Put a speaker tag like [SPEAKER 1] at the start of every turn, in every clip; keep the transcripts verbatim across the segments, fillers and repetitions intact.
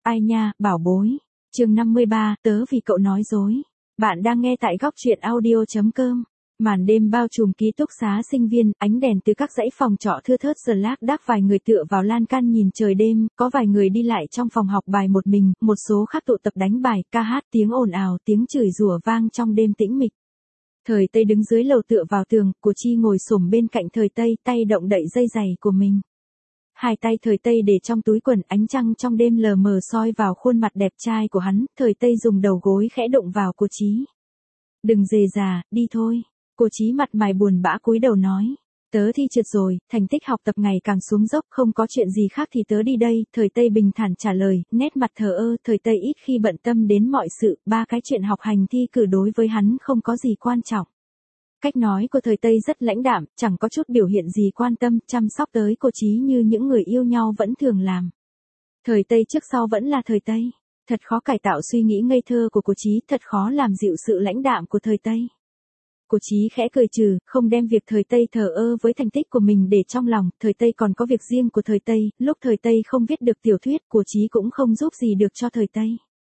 [SPEAKER 1] Ai nha, bảo bối. Chương năm mươi ba, tớ vì cậu nói dối. Bạn đang nghe tại góc truyện audio chấm com. Màn đêm bao trùm ký túc xá sinh viên, ánh đèn từ các dãy phòng trọ thưa thớt giờ lác đác, vài người tựa vào lan can nhìn trời đêm, có vài người đi lại trong phòng học bài một mình, một số khác tụ tập đánh bài, ca hát, tiếng ồn ào, tiếng chửi rủa vang trong đêm tĩnh mịch. Thời Tây đứng dưới lầu tựa vào tường, Của Chi ngồi xổm bên cạnh Thời Tây, tay động đậy dây giày của mình. Hai tay Thời Tây để trong túi quần, ánh trăng trong đêm lờ mờ soi vào khuôn mặt đẹp trai của hắn, Thời Tây dùng đầu gối khẽ đụng vào Của Chí. Đừng dề già, đi thôi. Của Chí mặt mày buồn bã cúi đầu nói. Tớ thi trượt rồi, thành tích học tập ngày càng xuống dốc, không có chuyện gì khác thì tớ đi đây, Thời Tây bình thản trả lời, nét mặt thờ ơ, Thời Tây ít khi bận tâm đến mọi sự, ba cái chuyện học hành thi cử đối với hắn không có gì quan trọng. Cách nói của Thời Tây rất lãnh đạm, chẳng có chút biểu hiện gì quan tâm, chăm sóc tới Của Chí như những người yêu nhau vẫn thường làm. Thời Tây trước sau vẫn là Thời Tây. Thật khó cải tạo suy nghĩ ngây thơ của Của Chí, thật khó làm dịu sự lãnh đạm của Thời Tây. Của Chí khẽ cười trừ, không đem việc Thời Tây thờ ơ với thành tích của mình để trong lòng, Thời Tây còn có việc riêng của Thời Tây, lúc Thời Tây không viết được tiểu thuyết, Của Chí cũng không giúp gì được cho Thời Tây.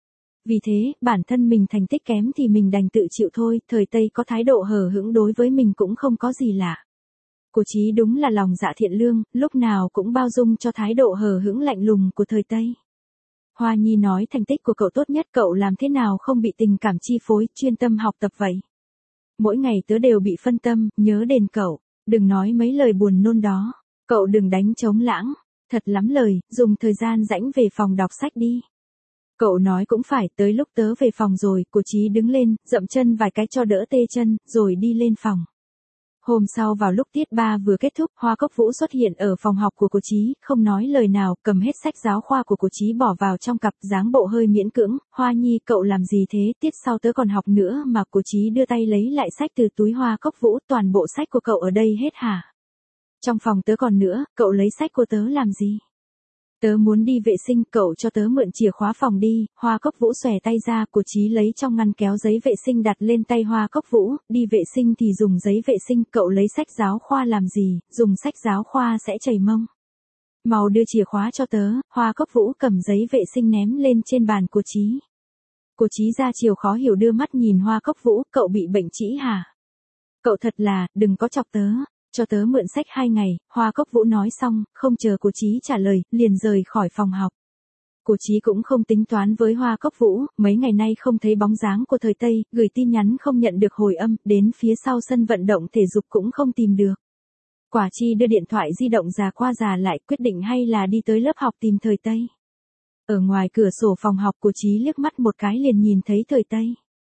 [SPEAKER 1] Vì thế, bản thân mình thành tích kém thì mình đành tự chịu thôi, Thời Tây có thái độ hờ hững đối với mình cũng không có gì lạ. Của Chí đúng là lòng dạ thiện lương, lúc nào cũng bao dung cho thái độ hờ hững lạnh lùng của Thời Tây. Hoa Nhi nói thành tích của cậu tốt nhất, cậu làm thế nào không bị tình cảm chi phối, chuyên tâm học tập vậy? Mỗi ngày tớ đều bị phân tâm, nhớ đến cậu, đừng nói mấy lời buồn nôn đó, cậu đừng đánh trống lãng, thật lắm lời, dùng thời gian rảnh về phòng đọc sách đi. Cậu nói cũng phải, tới lúc tớ về phòng rồi, Của Chí đứng lên, dậm chân vài cái cho đỡ tê chân, rồi đi lên phòng. Hôm sau vào lúc tiết ba vừa kết thúc, Hoa Cốc Vũ xuất hiện ở phòng học của Của Chí, không nói lời nào, cầm hết sách giáo khoa của Của Chí bỏ vào trong cặp, dáng bộ hơi miễn cưỡng, Hoa Nhi cậu làm gì thế, tiết sau tớ còn học nữa mà. Của Chí đưa tay lấy lại sách từ túi Hoa Cốc Vũ, toàn bộ sách của cậu ở đây hết hả? Trong phòng tớ còn nữa, cậu lấy sách của tớ làm gì? Tớ muốn đi vệ sinh, cậu cho tớ mượn chìa khóa phòng đi. Hoa Cốc Vũ xòe tay ra, Của Chí lấy trong ngăn kéo giấy vệ sinh đặt lên tay Hoa Cốc Vũ, đi vệ sinh thì dùng giấy vệ sinh, cậu lấy sách giáo khoa làm gì, dùng sách giáo khoa sẽ chảy mông. Mau đưa chìa khóa cho tớ. Hoa Cốc Vũ cầm giấy vệ sinh ném lên trên bàn Của Chí. Của Chí ra chiều khó hiểu đưa mắt nhìn Hoa Cốc Vũ, cậu bị bệnh trĩ hả? Cậu thật là, đừng có chọc tớ. Cho tớ mượn sách hai ngày, Hoa Cốc Vũ nói xong, không chờ Của Chí trả lời, liền rời khỏi phòng học. Của Chí cũng không tính toán với Hoa Cốc Vũ, mấy ngày nay không thấy bóng dáng của Thời Tây, gửi tin nhắn không nhận được hồi âm, đến phía sau sân vận động thể dục cũng không tìm được. Quả Chi đưa điện thoại di động già qua già lại, quyết định hay là đi tới lớp học tìm Thời Tây. Ở ngoài cửa sổ phòng học, Của Chí liếc mắt một cái liền nhìn thấy Thời Tây.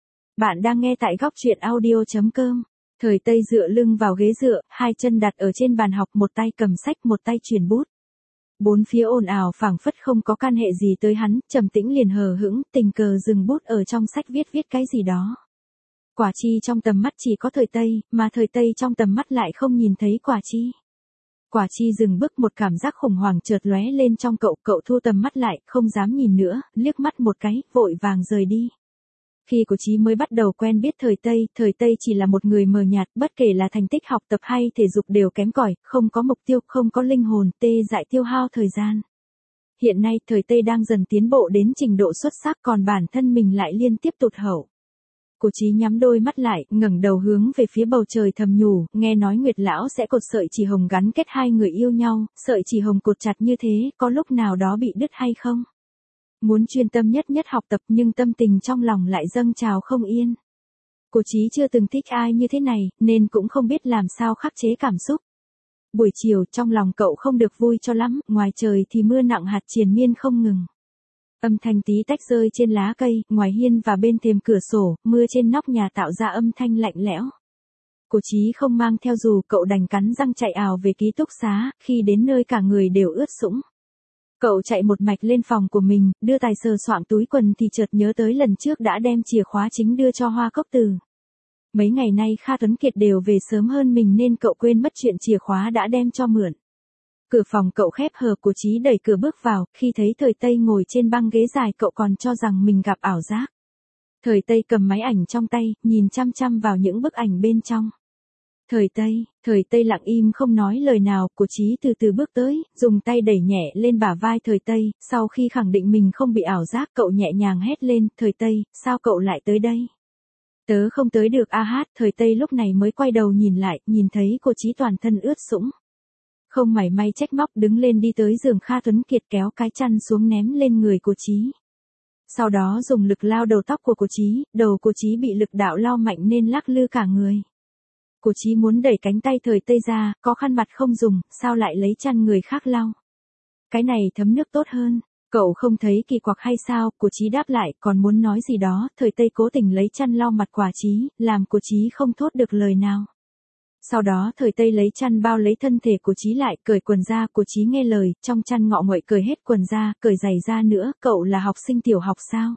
[SPEAKER 1] Bạn đang nghe tại góc truyện audio chấm com. Thời Tây dựa lưng vào ghế dựa, hai chân đặt ở trên bàn học, một tay cầm sách, một tay chuyển bút. Bốn phía ồn ào phảng phất không có can hệ gì tới hắn, trầm tĩnh liền hờ hững, tình cờ dừng bút ở trong sách viết viết cái gì đó. Quả Chi trong tầm mắt chỉ có Thời Tây, mà Thời Tây trong tầm mắt lại không nhìn thấy Quả Chi. Quả Chi dừng bước, một cảm giác khủng hoảng chợt lóe lên trong cậu, cậu thu tầm mắt lại, không dám nhìn nữa, liếc mắt một cái, vội vàng rời đi. Khi Của Chí mới bắt đầu quen biết Thời Tây, Thời Tây chỉ là một người mờ nhạt, bất kể là thành tích học tập hay thể dục đều kém cỏi, không có mục tiêu, không có linh hồn, tê dại tiêu hao thời gian. Hiện nay, Thời Tây đang dần tiến bộ đến trình độ xuất sắc, còn bản thân mình lại liên tiếp tụt hậu. Của Chí nhắm đôi mắt lại, ngẩng đầu hướng về phía bầu trời thầm nhủ, nghe nói Nguyệt lão sẽ cột sợi chỉ hồng gắn kết hai người yêu nhau, sợi chỉ hồng cột chặt như thế, có lúc nào đó bị đứt hay không? Muốn chuyên tâm nhất nhất học tập nhưng tâm tình trong lòng lại dâng trào không yên. Của Chí chưa từng thích ai như thế này, nên cũng không biết làm sao khắc chế cảm xúc. Buổi chiều trong lòng cậu không được vui cho lắm, ngoài trời thì mưa nặng hạt triền miên không ngừng. Âm thanh tí tách rơi trên lá cây, ngoài hiên và bên thềm cửa sổ, mưa trên nóc nhà tạo ra âm thanh lạnh lẽo. Của Chí không mang theo dù, cậu đành cắn răng chạy ào về ký túc xá, khi đến nơi cả người đều ướt sũng. Cậu chạy một mạch lên phòng của mình, đưa tay sờ soạng túi quần thì chợt nhớ tới lần trước đã đem chìa khóa chính đưa cho Hoa Cốc Từ. Mấy ngày nay Kha Tuấn Kiệt đều về sớm hơn mình nên cậu quên mất chuyện chìa khóa đã đem cho mượn. Cửa phòng cậu khép hờ, Của Chí đẩy cửa bước vào, khi thấy Thời Tây ngồi trên băng ghế dài cậu còn cho rằng mình gặp ảo giác. Thời Tây cầm máy ảnh trong tay, nhìn chăm chăm vào những bức ảnh bên trong. Thời Tây, Thời Tây lặng im không nói lời nào, Cố Chí từ từ bước tới, dùng tay đẩy nhẹ lên bả vai Thời Tây, sau khi khẳng định mình không bị ảo giác, cậu nhẹ nhàng hét lên, Thời Tây, sao cậu lại tới đây? Tớ không tới được a hát, Thời Tây lúc này mới quay đầu nhìn lại, nhìn thấy Cố Chí toàn thân ướt sũng. Không mảy may trách móc, đứng lên đi tới giường Kha Tuấn Kiệt, kéo cái chăn xuống ném lên người Cố Chí. Sau đó dùng lực lao đầu tóc của Cố Chí, đầu Cố Chí bị lực đạo lao mạnh nên lắc lư cả người. Cố Chí muốn đẩy cánh tay Thời Tây ra, có khăn mặt không dùng, sao lại lấy chăn người khác lau? Cái này thấm nước tốt hơn, cậu không thấy kỳ quặc hay sao? Cố Chí đáp lại, còn muốn nói gì đó, Thời Tây cố tình lấy chăn lau mặt Cố Chí, làm Cố Chí không thốt được lời nào. Sau đó Thời Tây lấy chăn bao lấy thân thể Cố Chí lại, cởi quần ra, Cố Chí nghe lời, trong chăn ngọ nguậy cởi hết quần ra, cởi giày ra nữa, cậu là học sinh tiểu học sao?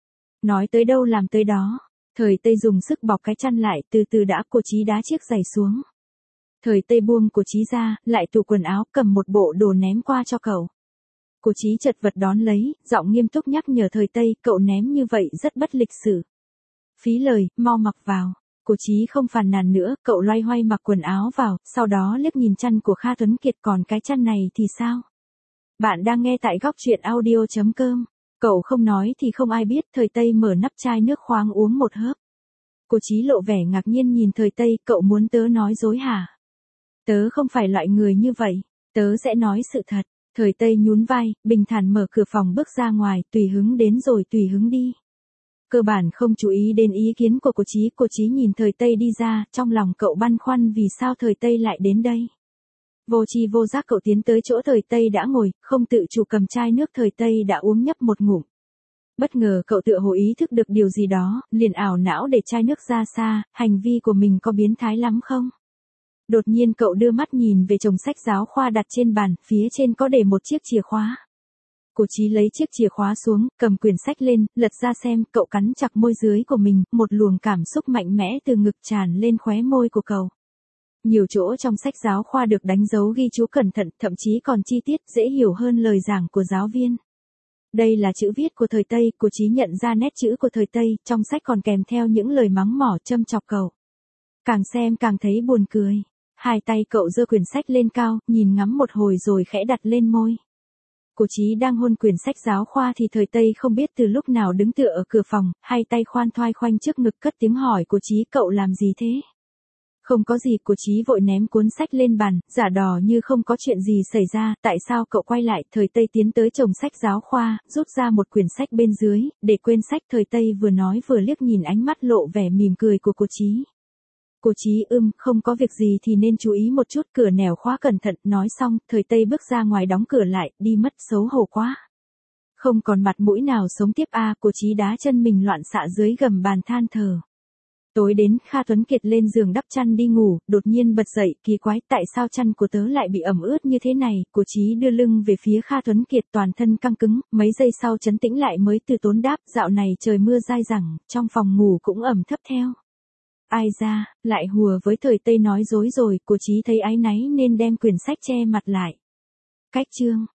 [SPEAKER 1] Nói tới đâu làm tới đó. Thời Tây dùng sức bọc cái chăn lại, từ từ đã, Cố Chí đá chiếc giày xuống. Thời Tây buông Cố Chí ra, lại tủ quần áo, cầm một bộ đồ ném qua cho cậu. Cố Chí chật vật đón lấy, giọng nghiêm túc nhắc nhở Thời Tây, cậu ném như vậy rất bất lịch sự. Phí lời, mau mặc vào. Cố Chí không phàn nàn nữa, cậu loay hoay mặc quần áo vào, sau đó liếc nhìn chăn của Kha Tuấn Kiệt, còn cái chăn này thì sao? Bạn đang nghe tại góc truyện audio chấm com. Cậu không nói thì không ai biết. Thời Tây mở nắp chai nước khoáng uống một hớp. Cố Chí lộ vẻ ngạc nhiên nhìn Thời Tây, cậu muốn tớ nói dối hả? Tớ không phải loại người như vậy, tớ sẽ nói sự thật. Thời Tây nhún vai, bình thản mở cửa phòng bước ra ngoài, tùy hứng đến rồi tùy hứng đi. Cơ bản không chú ý đến ý kiến của Cố Chí. Cố Chí nhìn Thời Tây đi ra, trong lòng cậu băn khoăn vì sao Thời Tây lại đến đây. Vô tri vô giác cậu tiến tới chỗ Thời Tây đã ngồi, không tự chủ cầm chai nước Thời Tây đã uống nhấp một ngụm. Bất ngờ cậu tựa hồ ý thức được điều gì đó, liền ảo não để chai nước ra xa, hành vi của mình có biến thái lắm không? Đột nhiên cậu đưa mắt nhìn về chồng sách giáo khoa đặt trên bàn, phía trên có để một chiếc chìa khóa. Cố Chí lấy chiếc chìa khóa xuống, cầm quyển sách lên, lật ra xem, cậu cắn chặt môi dưới của mình, một luồng cảm xúc mạnh mẽ từ ngực tràn lên khóe môi của cậu. Nhiều chỗ trong sách giáo khoa được đánh dấu ghi chú cẩn thận, thậm chí còn chi tiết, dễ hiểu hơn lời giảng của giáo viên. Đây là chữ viết của Thời Tây, Cố Chí nhận ra nét chữ của Thời Tây, trong sách còn kèm theo những lời mắng mỏ châm chọc cậu. Càng xem càng thấy buồn cười. Hai tay cậu giơ quyển sách lên cao, nhìn ngắm một hồi rồi khẽ đặt lên môi. Cố Chí đang hôn quyển sách giáo khoa thì Thời Tây không biết từ lúc nào đứng tựa ở cửa phòng, hai tay khoan thoai khoanh trước ngực cất tiếng hỏi Cố Chí, cậu làm gì thế? Không có gì. Cố Chí vội ném cuốn sách lên bàn, giả đò như không có chuyện gì xảy ra. Tại sao cậu quay lại? Thời Tây tiến tới chồng sách giáo khoa, rút ra một quyển sách bên dưới, để quên sách. Thời Tây vừa nói vừa liếc nhìn ánh mắt lộ vẻ mỉm cười của Cố Chí. Cố Chí ưm, không có việc gì thì nên chú ý một chút, cửa nẻo khóa cẩn thận. Nói xong, Thời Tây bước ra ngoài đóng cửa lại, đi mất, xấu hổ quá. Không còn mặt mũi nào sống tiếp a. Cố Chí đá chân mình loạn xạ dưới gầm bàn than thở. Tối đến, Kha Tuấn Kiệt lên giường đắp chăn đi ngủ, đột nhiên bật dậy, kỳ quái, tại sao chăn của tớ lại bị ẩm ướt như thế này? Cố Chí đưa lưng về phía Kha Tuấn Kiệt, toàn thân căng cứng, mấy giây sau trấn tĩnh lại mới từ tốn đáp, dạo này trời mưa dai dẳng, trong phòng ngủ cũng ẩm thấp theo. Ai ra, lại hùa với Thời Tây nói dối rồi. Cố Chí thấy áy náy nên đem quyển sách che mặt lại. Cách chương